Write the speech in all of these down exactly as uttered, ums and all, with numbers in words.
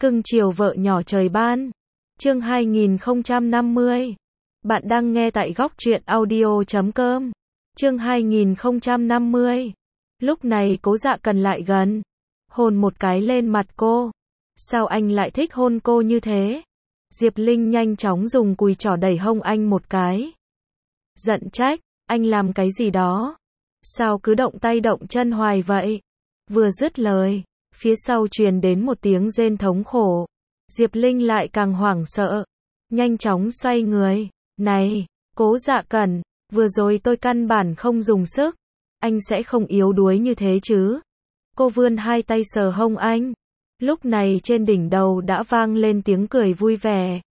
Cưng chiều vợ nhỏ trời ban. Chương hai nghìn không trăm năm mươi. Bạn đang nghe tại góc truyện audio chấm com. Chương hai nghìn không trăm năm mươi. Lúc này Cố Dạ Cần lại gần, hôn một cái lên mặt cô. Sao anh lại thích hôn cô như thế? Diệp Linh nhanh chóng dùng cùi trỏ đẩy hông anh một cái. Giận trách, anh làm cái gì đó? Sao cứ động tay động chân hoài vậy? Vừa dứt lời, phía sau truyền đến một tiếng rên thống khổ. Diệp Linh lại càng hoảng sợ, nhanh chóng xoay người. Này, Cố Dạ Cần, vừa rồi tôi căn bản không dùng sức, anh sẽ không yếu đuối như thế chứ? Cô vươn hai tay sờ hông anh. Lúc này trên đỉnh đầu đã vang lên tiếng cười vui vẻ.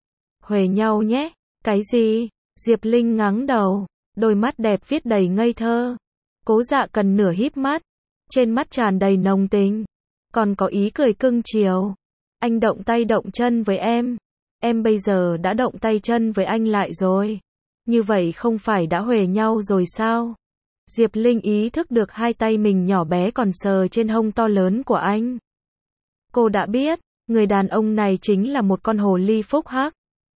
Huề nhau nhé. Cái gì? Diệp Linh ngáng đầu, đôi mắt đẹp viết đầy ngây thơ. Cố Dạ Cần nửa híp mắt, trên mắt tràn đầy nồng tình, còn có ý cười cưng chiều. Anh động tay động chân với em, em bây giờ đã động tay chân với anh lại rồi. Như vậy không phải đã huề nhau rồi sao? Diệp Linh ý thức được hai tay mình nhỏ bé còn sờ trên hông to lớn của anh. Cô đã biết, người đàn ông này chính là một con hồ ly phúc hắc.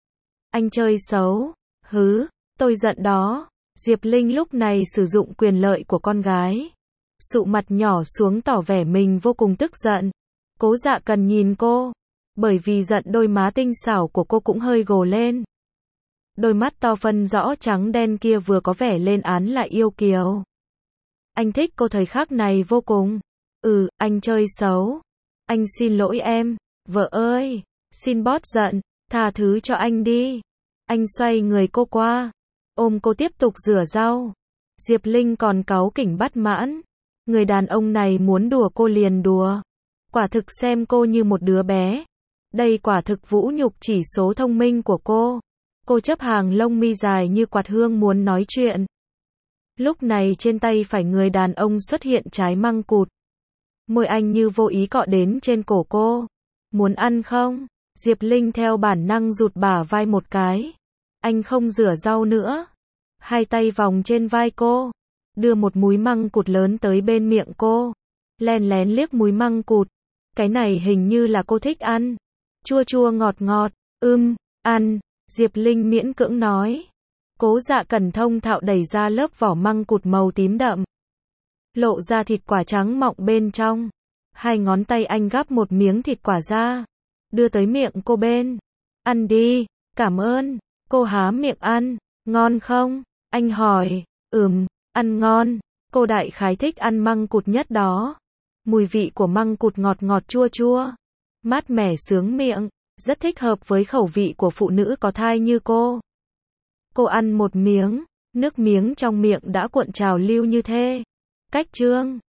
Anh chơi xấu, hứ, tôi giận đó. Diệp Linh lúc này sử dụng quyền lợi của con gái, sụ mặt nhỏ xuống tỏ vẻ mình vô cùng tức giận. Cố Dạ Cần nhìn cô, bởi vì giận đôi má tinh xảo của cô cũng hơi gồ lên. Đôi mắt to phân rõ trắng đen kia vừa có vẻ lên án lại yêu kiều. Anh thích cô thời khắc này vô cùng. Ừ, anh chơi xấu. Anh xin lỗi em, vợ ơi, xin bớt giận, tha thứ cho anh đi. Anh xoay người cô qua, ôm cô tiếp tục rửa rau. Diệp Linh còn cáu kỉnh bắt mãn. Người đàn ông này muốn đùa cô liền đùa. Quả thực xem cô như một đứa bé. Đây quả thực vũ nhục chỉ số thông minh của cô. Cô chấp hàng lông mi dài như quạt hương muốn nói chuyện. Lúc này trên tay phải người đàn ông xuất hiện trái măng cụt. Môi anh như vô ý cọ đến trên cổ cô. Muốn ăn không? Diệp Linh theo bản năng rụt bả vai một cái. Anh không rửa rau nữa. Hai tay vòng trên vai cô, đưa một múi măng cụt lớn tới bên miệng cô. Len lén liếc múi măng cụt. Cái này hình như là cô thích ăn. Chua chua ngọt ngọt. Ưm, ăn. Diệp Linh miễn cưỡng nói. Cố Dạ Cần thông thạo đẩy ra lớp vỏ măng cụt màu tím đậm, lộ ra thịt quả trắng mọng bên trong. Hai ngón tay anh gắp một miếng thịt quả ra, đưa tới miệng cô bên. Ăn đi, cảm ơn. Cô há miệng ăn. Ngon không? Anh hỏi. Ừm, ăn ngon. Cô đại khái thích ăn măng cụt nhất đó. Mùi vị của măng cụt ngọt ngọt chua chua, mát mẻ sướng miệng, rất thích hợp với khẩu vị của phụ nữ có thai như cô. Cô ăn một miếng, nước miếng trong miệng đã cuộn trào lưu như thế. Cách chương